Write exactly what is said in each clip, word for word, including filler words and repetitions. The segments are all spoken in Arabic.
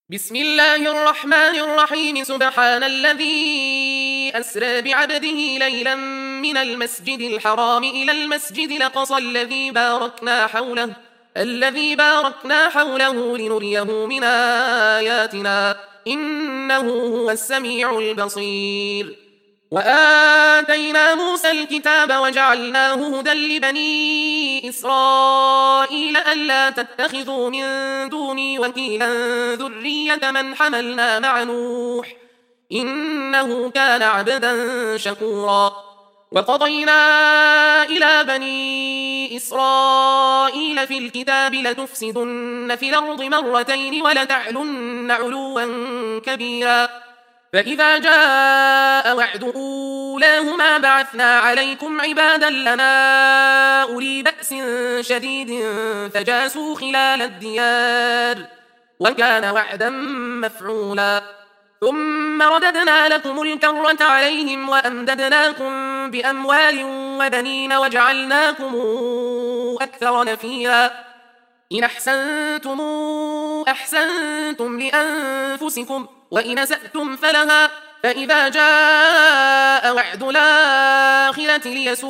بسم الله الرحمن الرحيم سبحان الذي أسرى بعبده ليلا من المسجد الحرام إلى المسجد الأقصى الذي باركنا حوله الذي باركنا حوله لنريه من آياتنا إنه هو السميع البصير. وآتينا موسى الكتاب وجعلناه هدى لبني إسرائيل ألا تتخذوا من دوني وكيلا ذرية من حملنا مع نوح إنه كان عبدا شكورا. وقضينا إلى بني إسرائيل في الكتاب لتفسدن في الأرض مرتين ولتعلن علوا كبيرا فإذا جاء وعد أولاهما بعثنا عليكم عبادا لنا أولي بأس شديد فجاسوا خلال الديار وكان وعدا مفعولا. ثم رددنا لكم الكرة عليهم وأمددناكم بأموال وبنين وجعلناكم أكثر نفيرا. إن أحسنتم أحسنتم لأنفسكم وإن أسأتم فلها فإذا جاء وعد الآخرة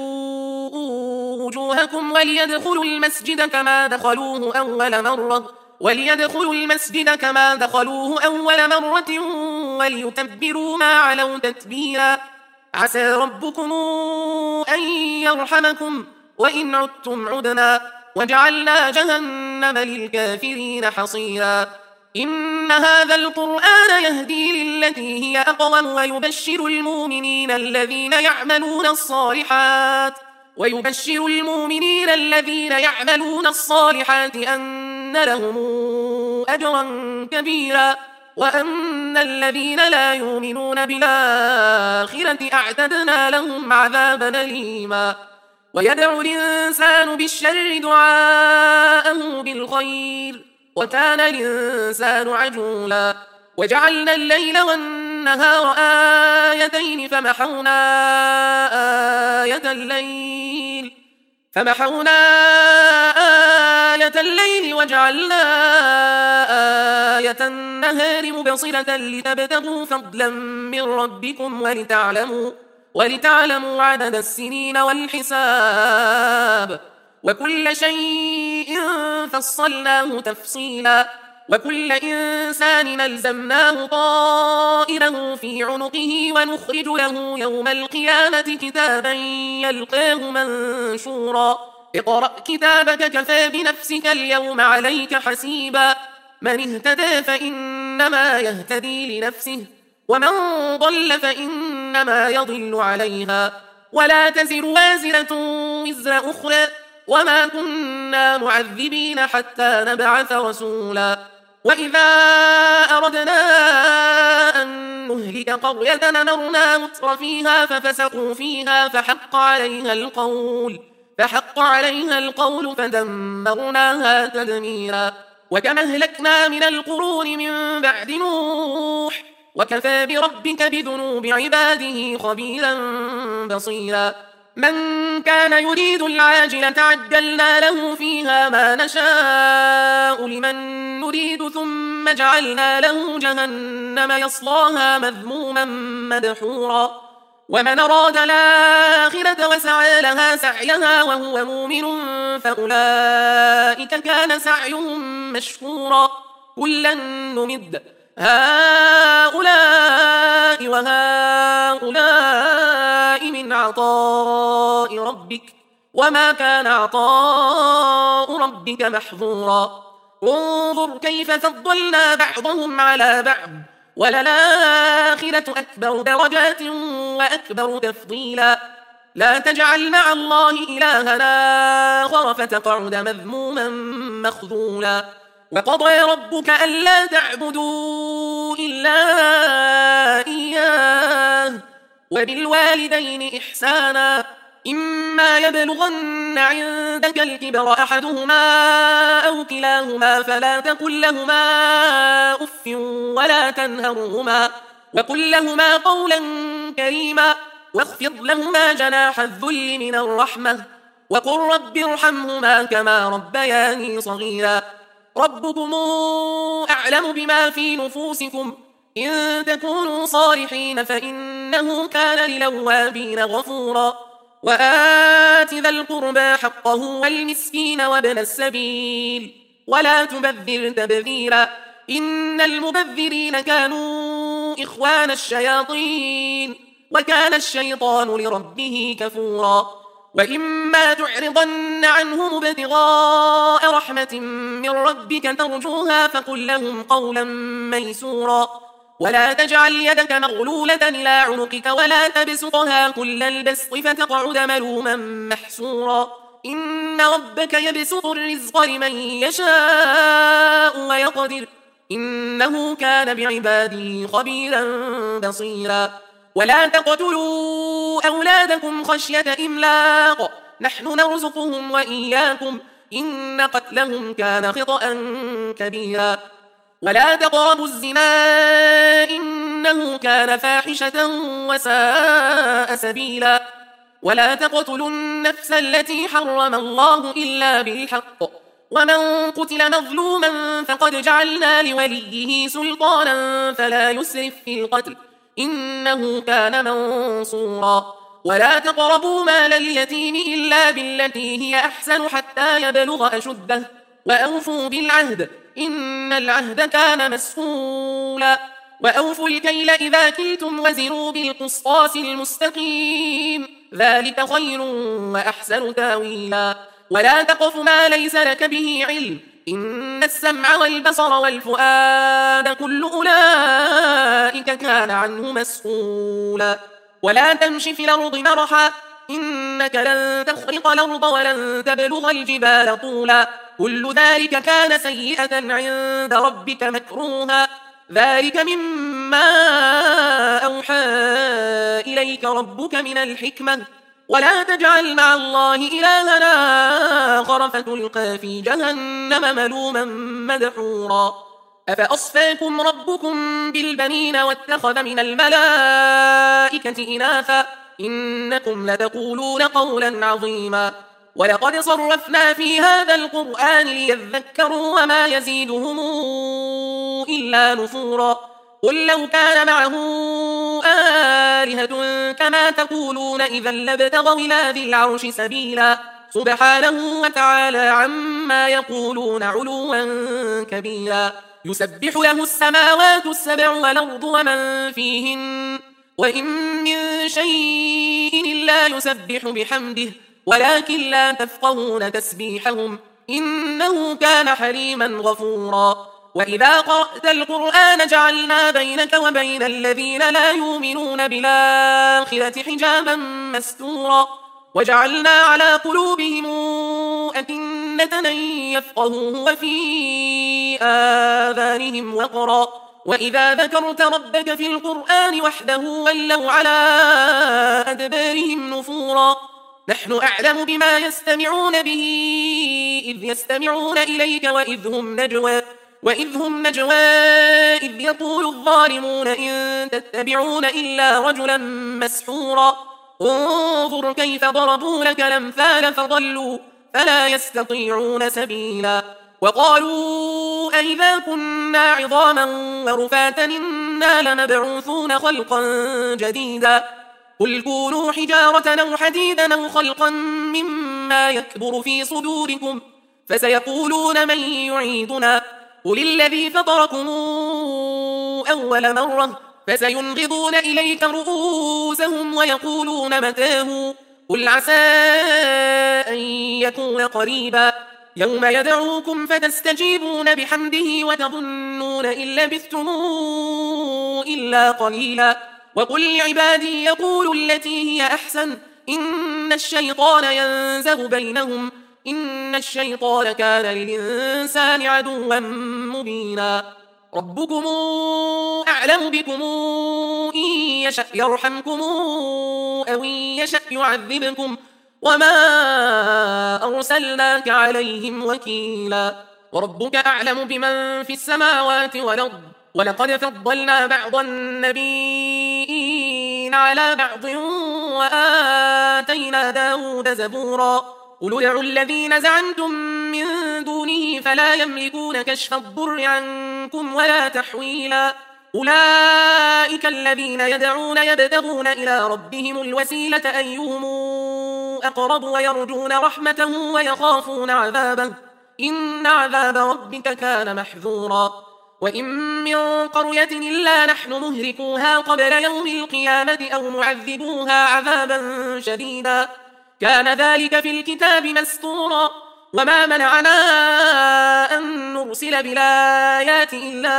ليسوءوا وجوهكم وليدخلوا المسجد كما دخلوه أول مرة وليدخلوا المسجد كما دخلوه أول مرة وليتبروا ما علوا تتبيرا. عسى ربكم أن يرحمكم وإن عدتم عدنا وجعلنا جهنم للكافرين حصيرا. إن هذا القرآن يهدي للتي هي أقوم ويبشر المؤمنين الذين يعملون الصالحات ويبشر المؤمنين الذين يعملون الصالحات أن لهم أجرا كبيرا وأن الذين لا يؤمنون بالآخرة أعتدنا لهم عذابا أليما. ويدعو الإنسان بالشر دعاءه بالخير وكان الإنسان عجولا. وجعلنا الليل والنهار آيتين فمحونا آية الليل فمحونا آية الليل وجعلنا آية النهار مبصرة لتبتغوا فضلا من ربكم ولتعلموا ولتعلموا عدد السنين والحساب وكل شيء فصلناه تفصيلا. وكل إنسان ألزمناه طائره في عنقه ونخرج له يوم القيامة كتابا يلقاه منشورا. اقرأ كتابك كفى بنفسك اليوم عليك حسيبا. من اهتدى فإنما يهتدي لنفسه ومن ضل فإنما يضل عليها ولا تزر وازرة وزر أخرى وما كنا معذبين حتى نبعث رسولا. وإذا أردنا أن نهلك قرية أمرنا متر فيها ففسقوا فيها فحق عليها القول فحق عليها القول فدمرناها تدميرا. وكما أهلكنا من القرون من بعد نوح وكفى بربك بذنوب عباده خبيرا بصيرا. من كان يريد العاجلة عجلنا له فيها ما نشاء لمن نريد ثم جعلنا له جهنم يصلاها مذموما مدحورا. ومن أراد الآخرة وسعى لها سعيها وهو مؤمن فأولئك كان سعيهم مشكورا. كلا نمد هؤلاء وهؤلاء من عطاء ربك وما كان عطاء ربك محظورا. انظر كيف فضلنا بعضهم على بعض وللآخرة أكبر درجات وأكبر تفضيلا. لا تجعل مع الله إلها آخر فتقعد مذموما مخذولا. وقضى ربك ألا تعبدوا إلا إياه وبالوالدين إحسانا إما يبلغن عندك الكبر أحدهما أو كلاهما فلا تقل لهما أف ولا تنهرهما وقل لهما قولا كريما واخفض لهما جناح الذل من الرحمة وقل رب ارحمهما كما ربياني صغيرا. ربكم أعلم بما في نفوسكم إن تكونوا صالحين فإنه كان للأوابين غفورا وآت ذا القربى حقه والمسكين وابن السبيل ولا تبذر تبذيرا إن المبذرين كانوا إخوان الشياطين وكان الشيطان لربه كفورا وإما تعرضن عنهم ابتغاء رحمة من ربك ترجوها فقل لهم قولا ميسورا ولا تجعل يدك مغلولة إلى عنقك ولا تبسطها كل البسط فتقعد ملوما محسورا إن ربك يبسط الرزق لمن يشاء ويقدر إنه كان بعباده خبيرا بصيرا ولا تقتلوا أولادكم خشية إملاق نحن نرزقهم وإياكم إن قتلهم كان خطأ كبيرا ولا تقربوا الزنا إنه كان فاحشة وساء سبيلا ولا تقتلوا النفس التي حرم الله إلا بالحق ومن قتل مظلوما فقد جعلنا لوليه سلطانا فلا يسرف في القتل إنه كان منصورا ولا تقربوا مال اليتيم إلا بالتي هي أحسن حتى يبلغ أشده وأوفوا بالعهد إن العهد كان مسؤولا وأوفوا الكيل إذا كلتم وزنوا بالقسطاس المستقيم ذلك خير وأحسن تاويلا ولا تقف ما ليس لك به علم إن السمع والبصر والفؤاد كل أولئك كان عنه مسؤولا ولا تمش في الأرض مرحا إنك لن تخرق الأرض ولن تبلغ الجبال طولا كل ذلك كان سيئة عند ربك مكروها ذلك مما أوحى إليك ربك من الحكمة ولا تجعل مع الله إلهنا آخر فتلقى في جهنم ملوما مدحورا أفأصفاكم ربكم بالبنين واتخذ من الملائكة إناثا إنكم لتقولون قولا عظيما ولقد صرفنا في هذا القرآن ليذكروا وما يزيدهم إلا نفورا قل لو كان معه آلهة كما تقولون إذا لابتغوا إلى ذي العرش سبيلا سبحانه وتعالى عما يقولون علوا كبيرا يسبح له السماوات السبع والأرض ومن فيهن وإن من شيء إلا يسبح بحمده ولكن لا تفقهون تسبيحهم إنه كان حليما غفورا وإذا قرأت القرآن جعلنا بينك وبين الذين لا يؤمنون بالآخرة حجابا مستورا وجعلنا على قلوبهم أكنة أن يفقهوه وفي آذانهم وقرا وإذا ذكرت ربك في القرآن وحده ولوا على أدبارهم نفورا نحن أعلم بما يستمعون به إذ يستمعون إليك وإذ هم نجوى وإذ هم نجوى إذ يقول الظالمون إن تتبعون إلا رجلا مسحورا انظر كيف ضربوا لك الأمثال فضلوا فلا يستطيعون سبيلا وقالوا أئذا كنا عظاما ورفاتا إنا لمبعوثون خلقا جديدا قل كونوا حجارة أو حديدا أو خلقا مما يكبر في صدوركم فسيقولون من يعيدنا قل الذي فطركم أول مرة فسينغضون إليك رؤوسهم ويقولون متاه قل عسى أن يكون قريبا يوم يدعوكم فتستجيبون بحمده وتظنون إن لبثتم إلا قليلا وقل لعبادي يقولوا التي هي أحسن إن الشيطان ينزغ بينهم إن الشيطان كان للإنسان عدوا مبينا ربكم أعلم بكم إن يشأ يرحمكم أو إن يشأ يعذبكم وما أرسلناك عليهم وكيلا وربك أعلم بمن في السماوات والأرض ولقد فضلنا بعض النبيين على بعض وآتينا داود زبورا قل ادعوا الذين زعمتم من دونه فلا يملكون كشف الضر عنكم ولا تحويلا أولئك الذين يدعون يبتغون إلى ربهم الوسيلة أيهم أقرب ويرجون رحمته ويخافون عذابه إن عذاب ربك كان محذورا وإن من قرية إلا نحن مهلكوها قبل يوم القيامة أو معذبوها عذابا شديدا كان ذلك في الكتاب مسطورا وما منعنا أن نرسل بالآيات إلا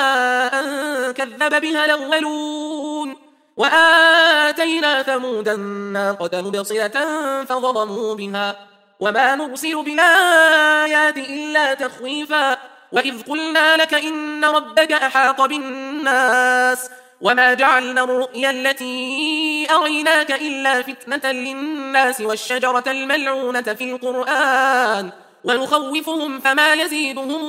أن كذب بها الأولون وآتينا ثمود الناقة مبصرة فظلموا بها وما نرسل بالآيات إلا تخويفا وإذ قلنا لك إن ربك أحاط بالناس وما جعلنا الرؤيا التي أريناك إلا فتنة للناس والشجرة الملعونة في القرآن ونخوفهم فما يزيدهم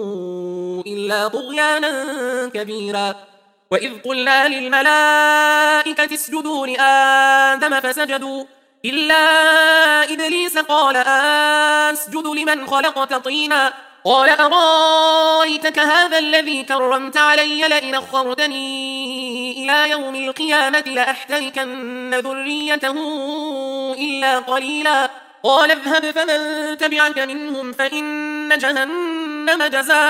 إلا طغيانا كبيرا وإذ قلنا للملائكة اسجدوا لآدم فسجدوا إلا إبليس قال أسجد لمن خلقت طينا قال أرأيتك هذا الذي كرمت علي لئن أخرتني إلى يوم القيامة لأحتركن ذريته إلا قليلا قال اذهب فمن تبعك منهم فإن جهنم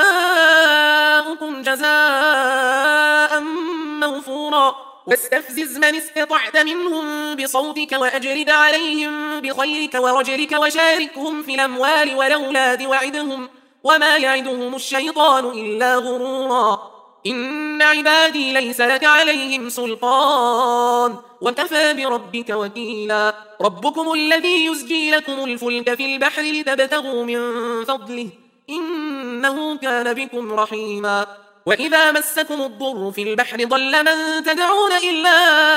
جزاؤكم جزاء موفورا واستفزز من استطعت منهم بصوتك وأجلد عليهم بخيلك ورجلك وشاركهم في الأموال والأولاد وعدهم وما يعدهم الشيطان إلا غرورا إن عبادي ليس لك عليهم سلطان وكفى بربك وكيلا ربكم الذي يزجي لكم الفلك في البحر لتبتغوا من فضله إنه كان بكم رحيما وإذا مسكم الضر في البحر ضل من تدعون إلا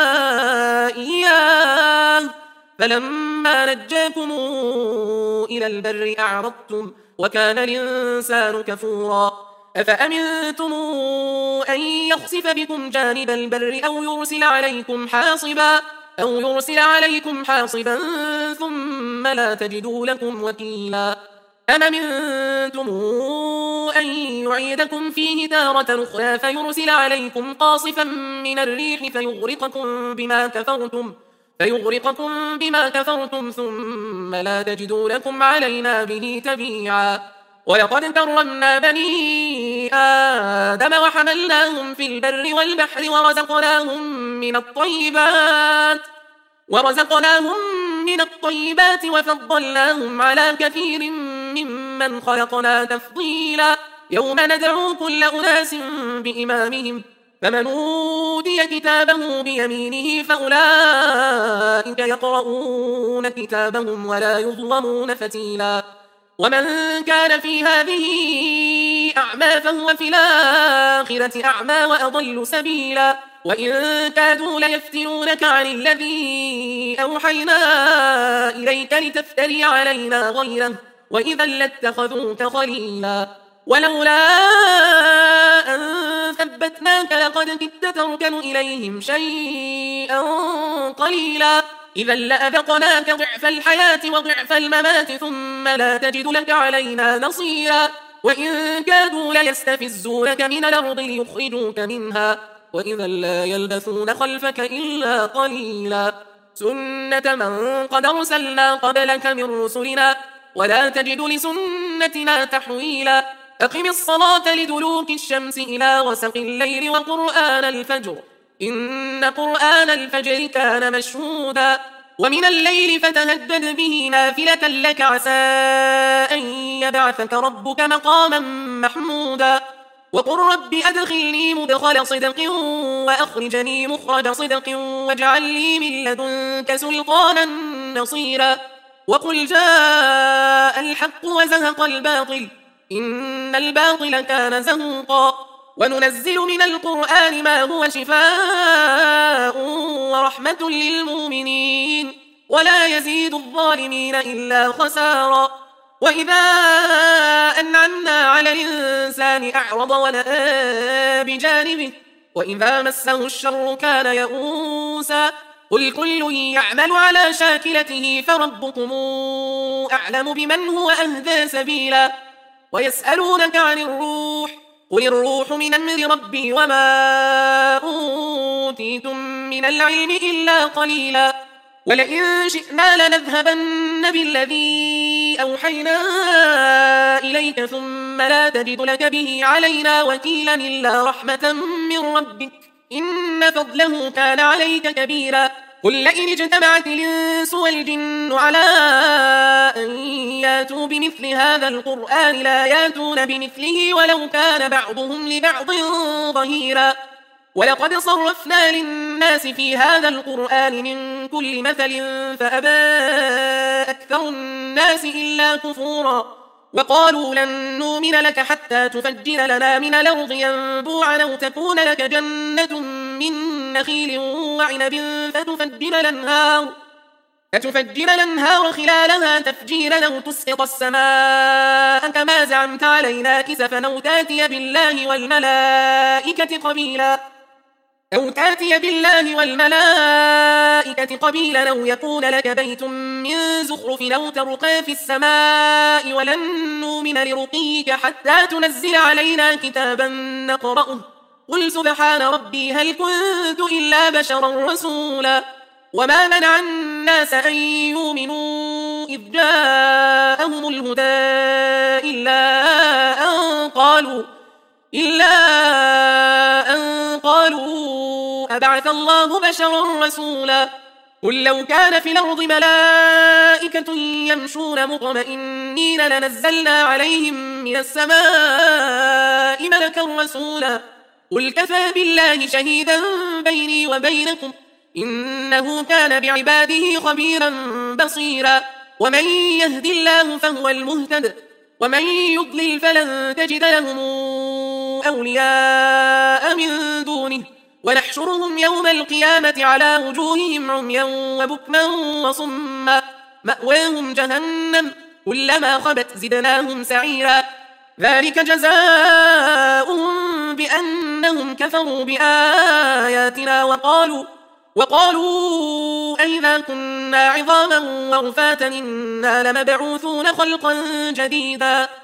إياه فلما نجاكم إلى البر أعرضتم وكان الإنسان كفورا أفأمنتم أن يخسف بكم جانب البر أو يرسل عليكم حاصبا أو يرسل عليكم حاصبا ثم لا تجدوا لكم وكيلا أم أمنتم أن يعيدكم فيه تارة أخرى فيرسل عليكم قاصفا من الريح فيغرقكم بما كفرتم فيغرقكم بما كفرتم ثم لا تجدوا لكم علينا به تبيعا ولقد كرمنا بني آدم وحملناهم في البر والبحر ورزقناهم من الطيبات ورزقناهم من الطيبات وفضلناهم على كثير ممن خلقنا تفضيلا يوم ندعو كل أناس بإمامهم فمن أوتي كتابه بيمينه فأولئك يقرؤون كتابهم ولا يظلمون فتيلا ومن كان في هذه أعمى فهو في الآخرة أعمى وأضل سبيلا وإن كادوا ليفتنونك عن الذي أوحينا إليك لتفتري علينا غيره وإذا لاتخذوك خليلا ولولا أن ثبتناك لقد كدت تركن إليهم شيئا قليلا إذا لأذقناك ضعف الحياة وضعف الممات ثم لا تجد لك علينا نصيرا وإن كادوا ليستفزونك من الأرض ليخرجوك منها وإذا لا يلبثون خلفك إلا قليلا سنة من قد أرسلنا قبلك من رسلنا ولا تجد لسنتنا تحويلا أقم الصلاة لدلوك الشمس إلى غسق الليل وقرآن الفجر إن قرآن الفجر كان مشهودا ومن الليل فتهجد به نافلة لك عسى أن يبعثك ربك مقاما محمودا وقل رب أدخلني مدخل صدق وأخرجني مخرج صدق واجعل لي من لدنك سلطانا نصيرا وقل جاء الحق وزهق الباطل إن الباطل كان زهوقا وننزل من القرآن ما هو شفاء ورحمة للمؤمنين ولا يزيد الظالمين إلا خسارا وإذا أنعمنا على الإنسان أعرض ونأى بجانبه وإذا مسه الشر كان يئوسا قل كل يعمل على شاكلته فربكم أعلم بمن هو أهدى سبيلا ويسألونك عن الروح قل الروح من أمر ربي وما أوتيتم من العلم إلا قليلا ولئن شئنا لنذهبن بالذي أوحينا إليك ثم لا تجد لك به علينا وكيلا إلا رحمة من ربك إن فضله كان عليك كبيرا قل لئن اجتمعت الإنس والجن على أن ياتوا بمثل هذا القرآن لا ياتون بمثله ولو كان بعضهم لبعض ظهيرا ولقد صرفنا للناس في هذا القرآن من كل مثل فأبى أكثر الناس إلا كفورا وقالوا لن نؤمن لك حتى تفجر لنا من الأرض ينبوعا أو تكون لك جنة من نخيل وعنب فتفجر الأنهار فتفجر الأنهار خلالها تفجيرا أو تسقط السماء كما زعمت علينا كسفا أو تاتي بالله والملائكة قبيلا أو تاتي بالله والملائكة قبيلا أو يكون لك بيت من زخرف أو ترقى في السماء ولن نؤمن لرقيك حتى تنزل علينا كتابا نقرأه قل سبحان ربي هل كنت إلا بشرا رسولا وما منع الناس أن يؤمنوا إذ جاءهم الهدى إلا أن قالوا إلا أن قالوا أبعث الله بشرا رسولا قل لو كان في الأرض ملائكة يمشون مطمئنين لنزلنا عليهم من السماء ملكا رسولا قل كفى بالله شهيدا بيني وبينكم إنه كان بعباده خبيرا بصيرا ومن يهد الله فهو المهتد ومن يضلل فلن تجد لهم أولياء من دونه ونحشرهم يوم القيامة على وجوههم عميا وبكما وصما مأواهم جهنم كلما خبت زدناهم سعيرا ذلك جزاؤهم بأنهم كفروا بآياتنا وقالوا وقالوا أئذا كنا عظاما ورفاتا إنا لمبعوثون خلقا جديدا